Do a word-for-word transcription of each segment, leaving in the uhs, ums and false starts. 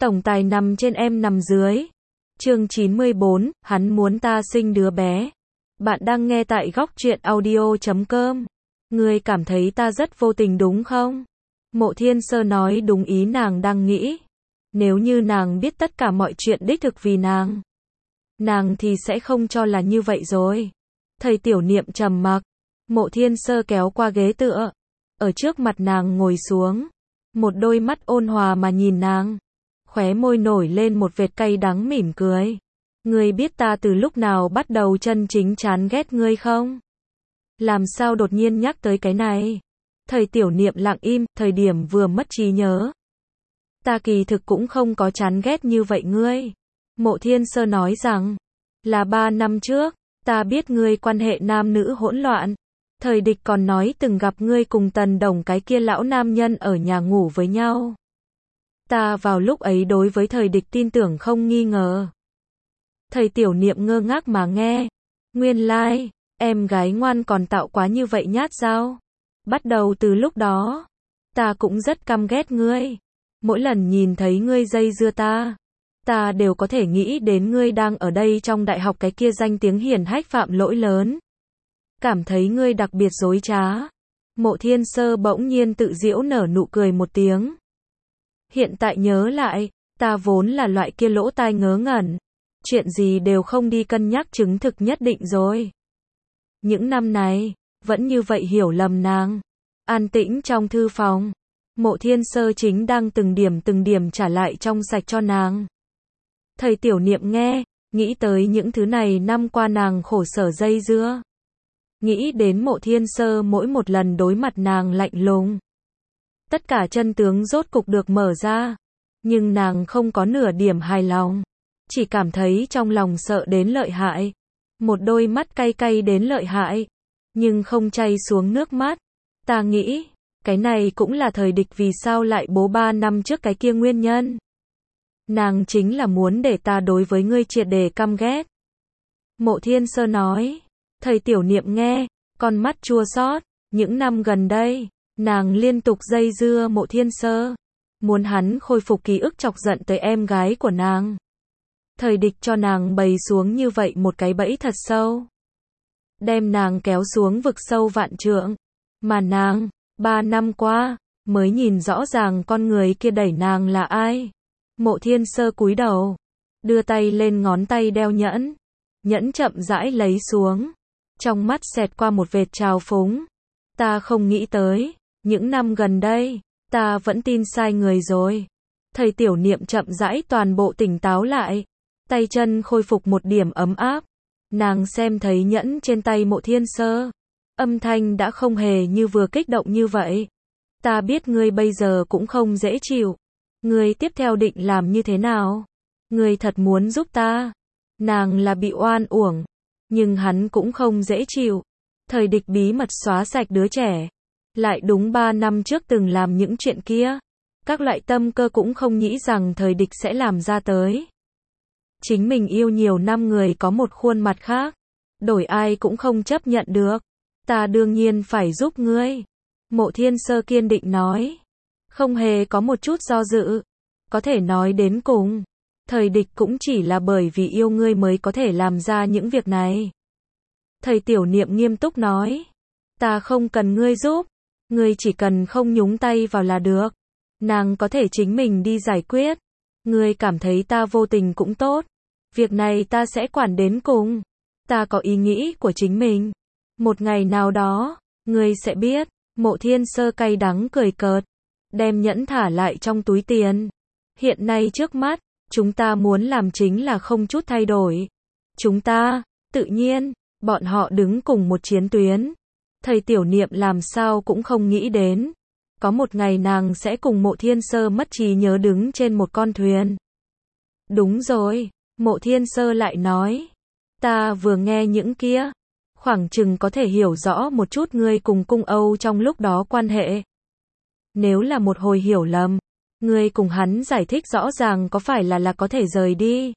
Tổng tài nằm trên em nằm dưới. Chương chín mươi bốn, hắn muốn ta sinh đứa bé. Bạn đang nghe tại góc truyện audio chấm com. Ngươi cảm thấy ta rất vô tình đúng không? Mộ Thiên Sơ nói đúng ý nàng đang nghĩ. Nếu như nàng biết tất cả mọi chuyện đích thực vì nàng, nàng thì sẽ không cho là như vậy rồi. Thầy Tiểu Niệm trầm mặc. Mộ Thiên Sơ kéo qua ghế tựa, ở trước mặt nàng ngồi xuống, một đôi mắt ôn hòa mà nhìn nàng, khóe môi nổi lên một vệt cay đắng mỉm cười. Ngươi biết ta từ lúc nào bắt đầu chân chính chán ghét ngươi không? Làm sao đột nhiên nhắc tới cái này? Thầy Tiểu Niệm lặng im, thời điểm vừa mất trí nhớ. Ta kỳ thực cũng không có chán ghét như vậy ngươi. Mộ Thiên Sơ nói rằng, là ba năm trước, ta biết ngươi quan hệ nam nữ hỗn loạn. Thời địch còn nói từng gặp ngươi cùng Tần Đồng cái kia lão nam nhân ở nhà ngủ với nhau. Ta vào lúc ấy đối với thời địch tin tưởng không nghi ngờ. Thầy Tiểu Niệm ngơ ngác mà nghe. Nguyên lai, like, em gái ngoan còn tạo quá như vậy nhát dao. Bắt đầu từ lúc đó, ta cũng rất căm ghét ngươi. Mỗi lần nhìn thấy ngươi dây dưa ta, ta đều có thể nghĩ đến ngươi đang ở đây trong đại học cái kia danh tiếng hiển hách phạm lỗi lớn. Cảm thấy ngươi đặc biệt dối trá. Mộ Thiên Sơ bỗng nhiên tự giễu nở nụ cười một tiếng. Hiện tại nhớ lại, ta vốn là loại kia lỗ tai ngớ ngẩn. Chuyện gì đều không đi cân nhắc chứng thực nhất định rồi. Những năm này, vẫn như vậy hiểu lầm nàng. An tĩnh trong thư phòng, Mộ Thiên Sơ chính đang từng điểm từng điểm trả lại trong sạch cho nàng. Thầy Tiểu Niệm nghe, nghĩ tới những thứ này năm qua nàng khổ sở dây dưa. Nghĩ đến Mộ Thiên Sơ mỗi một lần đối mặt nàng lạnh lùng. Tất cả chân tướng rốt cục được mở ra. Nhưng nàng không có nửa điểm hài lòng. Chỉ cảm thấy trong lòng sợ đến lợi hại. Một đôi mắt cay cay đến lợi hại. Nhưng không chay xuống nước mắt. Ta nghĩ, cái này cũng là thời địch vì sao lại bố ba năm trước cái kia nguyên nhân. Nàng chính là muốn để ta đối với ngươi triệt để căm ghét. Mộ Thiên Sơ nói. Thầy Tiểu Niệm nghe, con mắt chua xót. Những năm gần đây, nàng liên tục dây dưa Mộ Thiên Sơ, muốn hắn khôi phục ký ức chọc giận tới em gái của nàng. Thời địch cho nàng bày xuống như vậy một cái bẫy thật sâu, đem nàng kéo xuống vực sâu vạn trượng. Mà nàng, ba năm qua, mới nhìn rõ ràng con người kia đẩy nàng là ai. Mộ Thiên Sơ cúi đầu, đưa tay lên ngón tay đeo nhẫn. Nhẫn chậm rãi lấy xuống. Trong mắt xẹt qua một vệt trào phúng. Ta không nghĩ tới, những năm gần đây, ta vẫn tin sai người rồi. Thầy Tiểu Niệm chậm rãi toàn bộ tỉnh táo lại. Tay chân khôi phục một điểm ấm áp. Nàng xem thấy nhẫn trên tay Mộ Thiên Sơ. Âm thanh đã không hề như vừa kích động như vậy. Ta biết ngươi bây giờ cũng không dễ chịu. Ngươi tiếp theo định làm như thế nào? Ngươi thật muốn giúp ta. Nàng là bị oan uổng. Nhưng hắn cũng không dễ chịu. Thời địch bí mật xóa sạch đứa trẻ. Lại đúng ba năm trước từng làm những chuyện kia. Các loại tâm cơ cũng không nghĩ rằng thời địch sẽ làm ra tới. Chính mình yêu nhiều năm người có một khuôn mặt khác. Đổi ai cũng không chấp nhận được. Ta đương nhiên phải giúp ngươi. Mộ Thiên Sơ kiên định nói. Không hề có một chút do dự. Có thể nói đến cùng. Thời địch cũng chỉ là bởi vì yêu ngươi mới có thể làm ra những việc này. Thầy Tiểu Niệm nghiêm túc nói. Ta không cần ngươi giúp. Ngươi chỉ cần không nhúng tay vào là được. Nàng có thể chính mình đi giải quyết. Ngươi cảm thấy ta vô tình cũng tốt. Việc này ta sẽ quản đến cùng. Ta có ý nghĩ của chính mình. Một ngày nào đó, ngươi sẽ biết. Mộ Thiên Sơ cay đắng cười cợt. Đem nhẫn thả lại trong túi tiền. Hiện nay trước mắt, chúng ta muốn làm chính là không chút thay đổi. Chúng ta, tự nhiên, bọn họ đứng cùng một chiến tuyến. Thầy Tiểu Niệm làm sao cũng không nghĩ đến. Có một ngày nàng sẽ cùng Mộ Thiên Sơ mất trí nhớ đứng trên một con thuyền. Đúng rồi, Mộ Thiên Sơ lại nói. Ta vừa nghe những kia. Khoảng chừng có thể hiểu rõ một chút ngươi cùng cung Âu trong lúc đó quan hệ. Nếu là một hồi hiểu lầm, ngươi cùng hắn giải thích rõ ràng có phải là là có thể rời đi.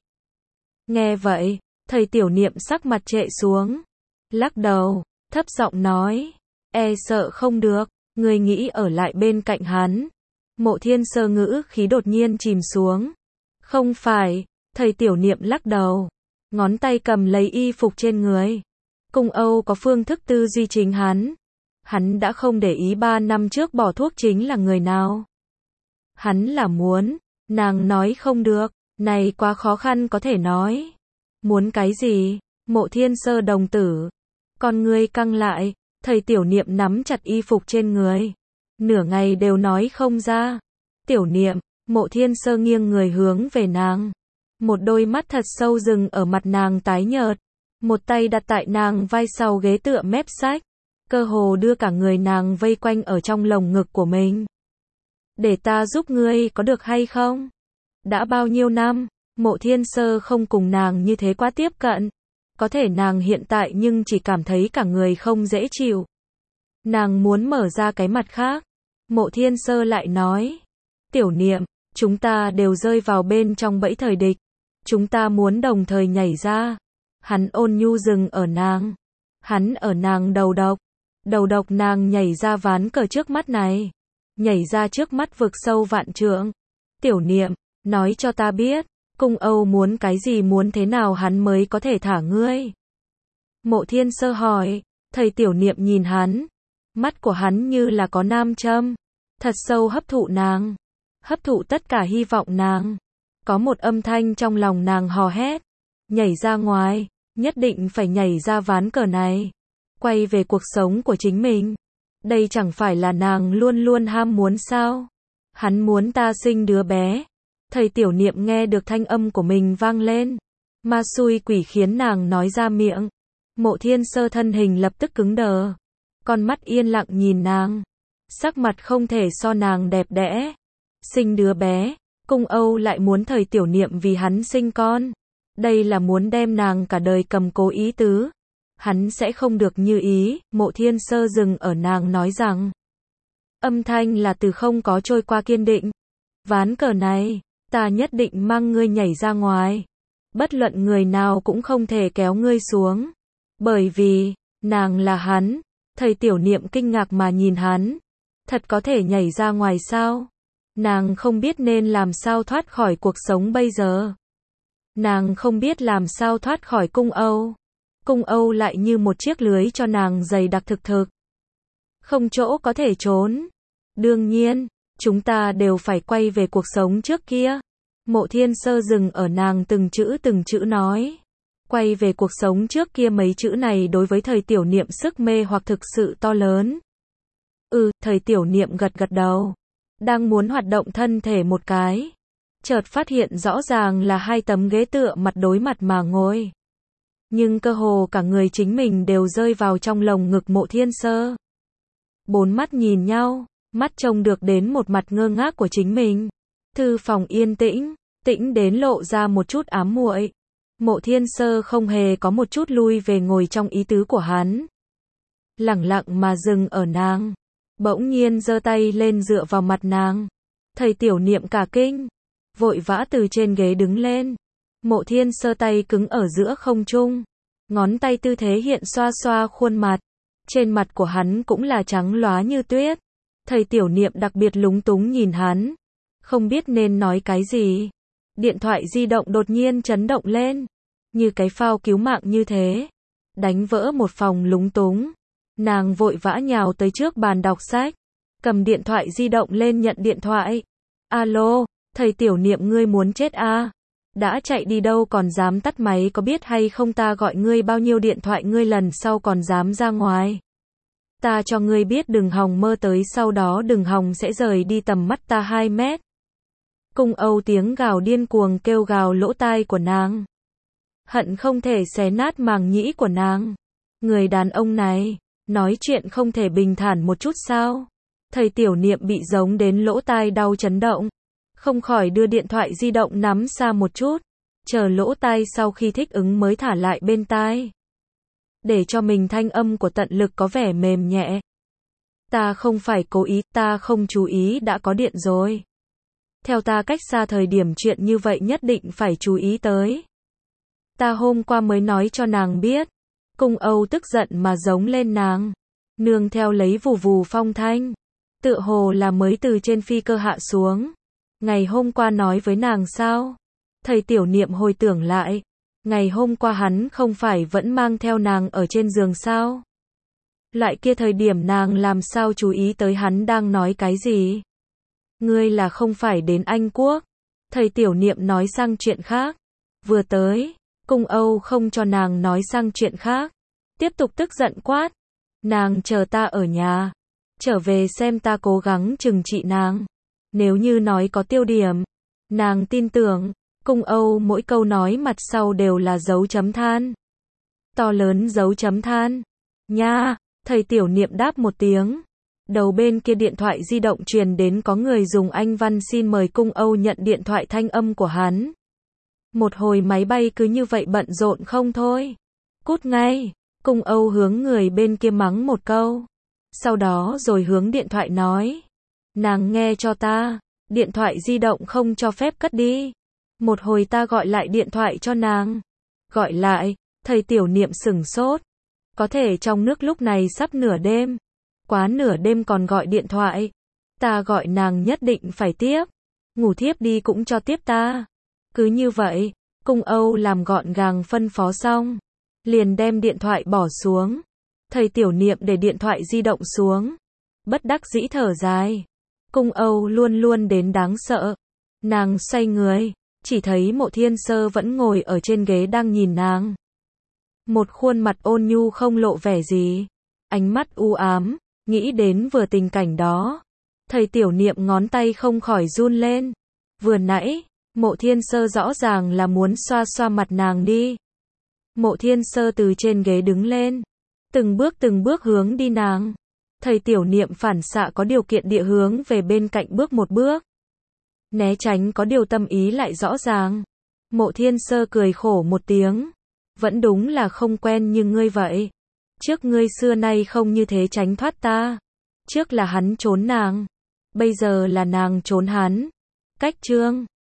Nghe vậy, thầy Tiểu Niệm sắc mặt trệ xuống. Lắc đầu, thấp giọng nói. E sợ không được, ngươi nghĩ ở lại bên cạnh hắn. Mộ Thiên Sơ ngữ khí đột nhiên chìm xuống. Không phải, thầy tiểu niệm lắc đầu. Ngón tay cầm lấy y phục trên người. Cung Âu có phương thức tư duy chính hắn. Hắn đã không để ý ba năm trước bỏ thuốc chính là người nào. Hắn là muốn, nàng nói không được, này quá khó khăn có thể nói. Muốn cái gì? Mộ Thiên Sơ đồng tử. Con ngươi căng lại, thầy tiểu niệm nắm chặt y phục trên người. Nửa ngày đều nói không ra. Tiểu niệm, Mộ Thiên Sơ nghiêng người hướng về nàng. Một đôi mắt thật sâu dừng ở mặt nàng tái nhợt. Một tay đặt tại nàng vai sau ghế tựa mép sách. Cơ hồ đưa cả người nàng vây quanh ở trong lồng ngực của mình. Để ta giúp ngươi có được hay không? Đã bao nhiêu năm, Mộ Thiên Sơ không cùng nàng như thế quá tiếp cận. Có thể nàng hiện tại nhưng chỉ cảm thấy cả người không dễ chịu. Nàng muốn mở ra cái mặt khác. Mộ Thiên Sơ lại nói. Tiểu niệm, chúng ta đều rơi vào bên trong bẫy thời địch. Chúng ta muốn đồng thời nhảy ra. Hắn ôn nhu dừng ở nàng. Hắn ở nàng đầu độc. Đầu độc nàng nhảy ra ván cờ trước mắt này. Nhảy ra trước mắt vực sâu vạn trượng. Tiểu niệm, nói cho ta biết. Cung Âu muốn cái gì, muốn thế nào hắn mới có thể thả ngươi? Mộ Thiên Sơ hỏi. Thầy tiểu niệm nhìn hắn. Mắt của hắn như là có nam châm. Thật sâu hấp thụ nàng. Hấp thụ tất cả hy vọng nàng. Có một âm thanh trong lòng nàng hò hét. Nhảy ra ngoài. Nhất định phải nhảy ra ván cờ này. Quay về cuộc sống của chính mình. Đây chẳng phải là nàng luôn luôn ham muốn sao? Hắn muốn ta sinh đứa bé. Thầy tiểu niệm nghe được thanh âm của mình vang lên. Ma xui quỷ khiến nàng nói ra miệng. Mộ Thiên Sơ thân hình lập tức cứng đờ. Con mắt yên lặng nhìn nàng. Sắc mặt không thể so nàng đẹp đẽ. Sinh đứa bé. Cung Âu lại muốn thầy tiểu niệm vì hắn sinh con. Đây là muốn đem nàng cả đời cầm cố ý tứ. Hắn sẽ không được như ý. Mộ Thiên Sơ dừng ở nàng nói rằng. Âm thanh là từ không có trôi qua kiên định. Ván cờ này, ta nhất định mang ngươi nhảy ra ngoài. Bất luận người nào cũng không thể kéo ngươi xuống. Bởi vì, nàng là hắn. Thầy tiểu niệm kinh ngạc mà nhìn hắn. Thật có thể nhảy ra ngoài sao? Nàng không biết nên làm sao thoát khỏi cuộc sống bây giờ. Nàng không biết làm sao thoát khỏi Cung Âu. Cung Âu lại như một chiếc lưới cho nàng dày đặc thực thực. Không chỗ có thể trốn. Đương nhiên, chúng ta đều phải quay về cuộc sống trước kia. Mộ Thiên Sơ dừng ở nàng từng chữ từng chữ nói. Quay về cuộc sống trước kia, mấy chữ này đối với thầy tiểu niệm sức mê hoặc thực sự to lớn. Ừ, thầy tiểu niệm gật gật đầu. Đang muốn hoạt động thân thể một cái. Chợt phát hiện rõ ràng là hai tấm ghế tựa mặt đối mặt mà ngồi. Nhưng cơ hồ cả người chính mình đều rơi vào trong lồng ngực Mộ Thiên Sơ. Bốn mắt nhìn nhau, mắt trông được đến một mặt ngơ ngác của chính mình. Thư phòng yên tĩnh, tĩnh đến lộ ra một chút ám muội. Mộ Thiên Sơ không hề có một chút lui về ngồi trong ý tứ của hắn. Lẳng lặng mà dừng ở nàng. Bỗng nhiên giơ tay lên dựa vào mặt nàng. Thầy tiểu niệm cả kinh. Vội vã từ trên ghế đứng lên. Mộ Thiên Sơ tay cứng ở giữa không trung. Ngón tay tư thế hiện xoa xoa khuôn mặt. Trên mặt của hắn cũng là trắng lóa như tuyết. Thầy tiểu niệm đặc biệt lúng túng nhìn hắn. Không biết nên nói cái gì. Điện thoại di động đột nhiên chấn động lên. Như cái phao cứu mạng như thế. Đánh vỡ một phòng lúng túng. Nàng vội vã nhào tới trước bàn đọc sách. Cầm điện thoại di động lên nhận điện thoại. Alo, thầy tiểu niệm ngươi muốn chết à? Đã chạy đi đâu còn dám tắt máy, có biết hay không ta gọi ngươi bao nhiêu điện thoại ngươi lần sau còn dám ra ngoài. Ta cho ngươi biết đừng hòng mơ tới, sau đó đừng hòng sẽ rời đi tầm mắt ta hai mét. Cung Âu tiếng gào điên cuồng kêu gào lỗ tai của nàng. Hận không thể xé nát màng nhĩ của nàng. Người đàn ông này, nói chuyện không thể bình thản một chút sao? Thầy tiểu niệm bị giống đến lỗ tai đau chấn động. Không khỏi đưa điện thoại di động nắm xa một chút. Chờ lỗ tai sau khi thích ứng mới thả lại bên tai. Để cho mình thanh âm của tận lực có vẻ mềm nhẹ. Ta không phải cố ý, ta không chú ý đã có điện rồi. Theo ta cách xa thời điểm chuyện như vậy nhất định phải chú ý tới. Ta hôm qua mới nói cho nàng biết. Cung Âu tức giận mà giống lên nàng. Nương theo lấy vù vù phong thanh. Tựa hồ là mới từ trên phi cơ hạ xuống. Ngày hôm qua nói với nàng sao? Thầy tiểu niệm hồi tưởng lại. Ngày hôm qua hắn không phải vẫn mang theo nàng ở trên giường sao? Lại kia thời điểm nàng làm sao chú ý tới hắn đang nói cái gì? Ngươi là không phải đến Anh Quốc? Thầy tiểu niệm nói sang chuyện khác. Vừa tới, Cung Âu không cho nàng nói sang chuyện khác. Tiếp tục tức giận quát. Nàng chờ ta ở nhà. Trở về xem ta cố gắng trừng trị nàng. Nếu như nói có tiêu điểm, nàng tin tưởng. Cung Âu mỗi câu nói mặt sau đều là dấu chấm than. To lớn dấu chấm than. Nha, thầy tiểu niệm đáp một tiếng. Đầu bên kia điện thoại di động truyền đến có người dùng Anh văn xin mời Cung Âu nhận điện thoại thanh âm của hắn. Một hồi máy bay cứ như vậy bận rộn không thôi. Cút ngay. Cung Âu hướng người bên kia mắng một câu. Sau đó rồi hướng điện thoại nói. Nàng nghe cho ta. Điện thoại di động không cho phép cất đi. Một hồi ta gọi lại điện thoại cho nàng. Gọi lại, thầy tiểu niệm sửng sốt. Có thể trong nước lúc này sắp nửa đêm. Quá nửa đêm còn gọi điện thoại. Ta gọi nàng nhất định phải tiếp. Ngủ thiếp đi cũng cho tiếp ta. Cứ như vậy, Cung Âu làm gọn gàng phân phó xong. Liền đem điện thoại bỏ xuống. Thầy tiểu niệm để điện thoại di động xuống. Bất đắc dĩ thở dài. Cung Âu luôn luôn đến đáng sợ. Nàng xoay người. Chỉ thấy Mộ Thiên Sơ vẫn ngồi ở trên ghế đang nhìn nàng. Một khuôn mặt ôn nhu không lộ vẻ gì. Ánh mắt u ám, nghĩ đến vừa tình cảnh đó. Thầy tiểu niệm ngón tay không khỏi run lên. Vừa nãy, Mộ Thiên Sơ rõ ràng là muốn xoa xoa mặt nàng đi. Mộ Thiên Sơ từ trên ghế đứng lên. Từng bước từng bước hướng đi nàng. Thầy tiểu niệm phản xạ có điều kiện địa hướng về bên cạnh bước một bước. Né tránh có điều tâm ý lại rõ ràng. Mộ Thiên Sơ cười khổ một tiếng. Vẫn đúng là không quen như ngươi vậy. Trước ngươi xưa nay không như thế tránh thoát ta. Trước là hắn trốn nàng. Bây giờ là nàng trốn hắn. Cách chương